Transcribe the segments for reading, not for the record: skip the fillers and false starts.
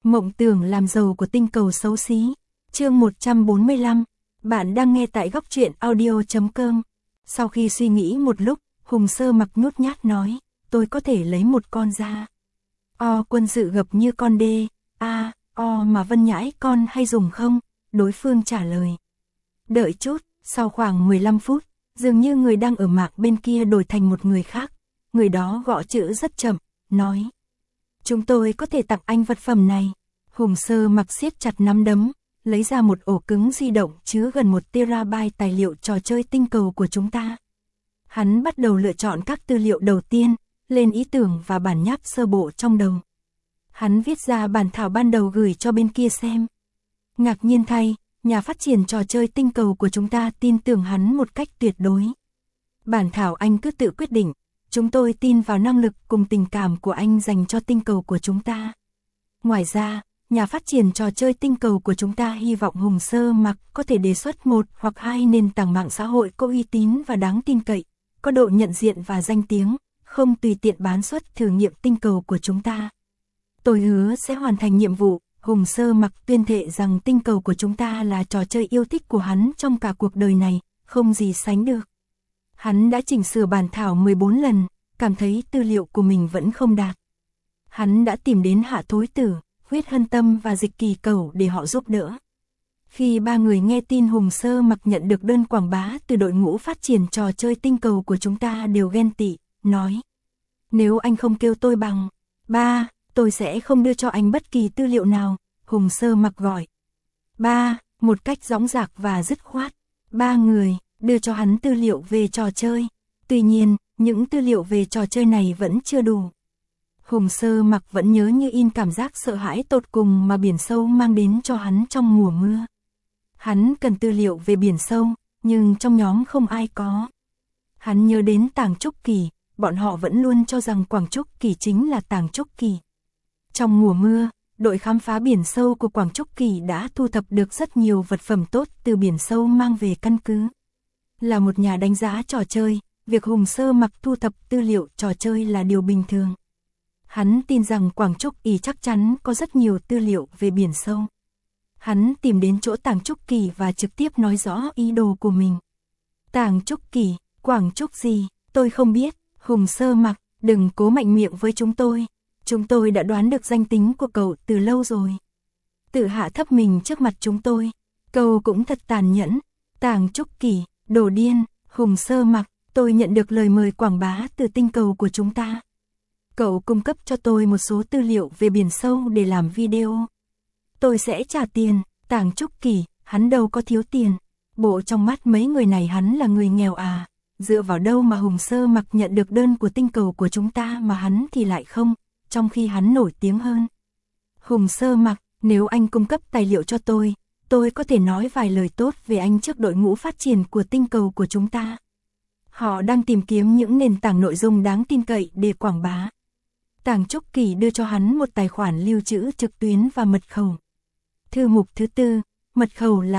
Mộng tưởng làm giàu của tinh cầu xấu xí. Chương 145. Bạn đang nghe tại góc truyện audio.com. Sau khi suy nghĩ một lúc, Hùng Sơ Mặc nhút nhát nói, tôi có thể lấy một con ra. Quân dự gập như con đê, mà Vân Nhãi con hay dùng không? Đối phương trả lời. Đợi chút, sau khoảng 15 phút, dường như người đang ở mạng bên kia đổi thành một người khác. Người đó gõ chữ rất chậm, nói. Chúng tôi có thể tặng anh vật phẩm này. Hùng Sơ Mặc siết chặt nắm đấm, lấy ra một ổ cứng di động chứa gần 1 terabyte tài liệu trò chơi tinh cầu của chúng ta. Hắn bắt đầu lựa chọn các tư liệu đầu tiên, lên ý tưởng và bản nháp sơ bộ trong đầu. Hắn viết ra bản thảo ban đầu gửi cho bên kia xem. Ngạc nhiên thay, nhà phát triển trò chơi tinh cầu của chúng ta tin tưởng hắn một cách tuyệt đối. Bản thảo anh cứ tự quyết định, chúng tôi tin vào năng lực cùng tình cảm của anh dành cho tinh cầu của chúng ta. Ngoài ra, nhà phát triển trò chơi tinh cầu của chúng ta hy vọng Hùng Sơ Mặc có thể đề xuất 1 hoặc 2 nền tảng mạng xã hội có uy tín và đáng tin cậy, có độ nhận diện và danh tiếng, không tùy tiện bán xuất thử nghiệm tinh cầu của chúng ta. Tôi hứa sẽ hoàn thành nhiệm vụ. Hùng Sơ Mặc tuyên thệ rằng tinh cầu của chúng ta là trò chơi yêu thích của hắn trong cả cuộc đời này, không gì sánh được. Hắn đã chỉnh sửa bản thảo 14 lần, cảm thấy tư liệu của mình vẫn không đạt. Hắn đã tìm đến Hạ Thối Tử, Huyết Hân Tâm và Dịch Kỳ Cẩu để họ giúp đỡ. Khi 3 người nghe tin Hùng Sơ Mặc nhận được đơn quảng bá từ đội ngũ phát triển trò chơi tinh cầu của chúng ta đều ghen tị, nói. Nếu anh không kêu tôi bằng 3, tôi sẽ không đưa cho anh bất kỳ tư liệu nào. Hùng Sơ Mặc gọi 3, một cách dõng dạc và dứt khoát. 3 người đưa cho hắn tư liệu về trò chơi. Tuy nhiên, những tư liệu về trò chơi này vẫn chưa đủ. Hùng Sơ Mặc vẫn nhớ như in cảm giác sợ hãi tột cùng mà biển sâu mang đến cho hắn trong mùa mưa. Hắn cần tư liệu về biển sâu, nhưng trong nhóm không ai có. Hắn nhớ đến Tàng Trúc Kỳ, bọn họ vẫn luôn cho rằng Quảng Trúc Kỳ chính là Tàng Trúc Kỳ. Trong mùa mưa, đội khám phá biển sâu của Quảng Trúc Kỳ đã thu thập được rất nhiều vật phẩm tốt từ biển sâu mang về căn cứ. Là một nhà đánh giá trò chơi, việc Hùng Sơ Mặc thu thập tư liệu trò chơi là điều bình thường. Hắn tin rằng Quảng Trúc Kỳ chắc chắn có rất nhiều tư liệu về biển sâu. Hắn tìm đến chỗ Tàng Trúc Kỳ và trực tiếp nói rõ ý đồ của mình. Tàng Trúc Kỳ, Quảng Trúc gì, tôi không biết. Hùng Sơ Mặc, đừng cố mạnh miệng với chúng tôi. Chúng tôi đã đoán được danh tính của cậu từ lâu rồi. Tự hạ thấp mình trước mặt chúng tôi. Cậu cũng thật tàn nhẫn. Tàng Trúc Kỳ, đồ điên. Hùng Sơ Mặc, tôi nhận được lời mời quảng bá từ tinh cầu của chúng ta. Cậu cung cấp cho tôi một số tư liệu về biển sâu để làm video. Tôi sẽ trả tiền. Tàng Trúc Kỳ, hắn đâu có thiếu tiền. Bộ trong mắt mấy người này hắn là người nghèo à. Dựa vào đâu mà Hùng Sơ Mặc nhận được đơn của tinh cầu của chúng ta mà hắn thì lại không, trong khi hắn nổi tiếng hơn. Hùng Sơ Mặc, nếu anh cung cấp tài liệu cho tôi có thể nói vài lời tốt về anh trước đội ngũ phát triển của tinh cầu của chúng ta. Họ đang tìm kiếm những nền tảng nội dung đáng tin cậy để quảng bá. Tàng Trúc Kỳ đưa cho hắn một tài khoản lưu trữ trực tuyến và mật khẩu. Thư mục thứ 4, mật khẩu là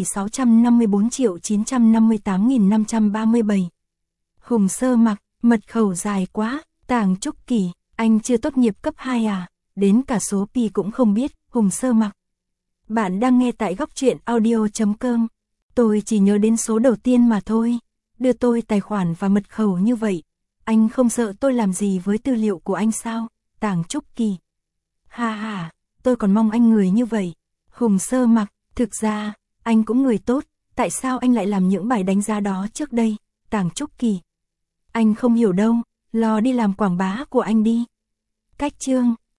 4.654.958.537. Hùng Sơ Mặc, mật khẩu dài quá. Tàng Trúc Kỳ, anh chưa tốt nghiệp cấp 2 à? Đến cả số pi cũng không biết. Hùng Sơ Mặc. Bạn đang nghe tại góc truyện audio.com. Tôi chỉ nhớ đến số đầu tiên mà thôi. Đưa tôi tài khoản và mật khẩu như vậy. Anh không sợ tôi làm gì với tư liệu của anh sao? Tàng Trúc Kỳ. Ha, tôi còn mong anh người như vậy. Hùng Sơ Mặc, thực ra, anh cũng người tốt. Tại sao anh lại làm những bài đánh giá đó trước đây? Tàng Trúc Kỳ. Anh không hiểu đâu, lo đi làm quảng bá của anh đi. Cách chương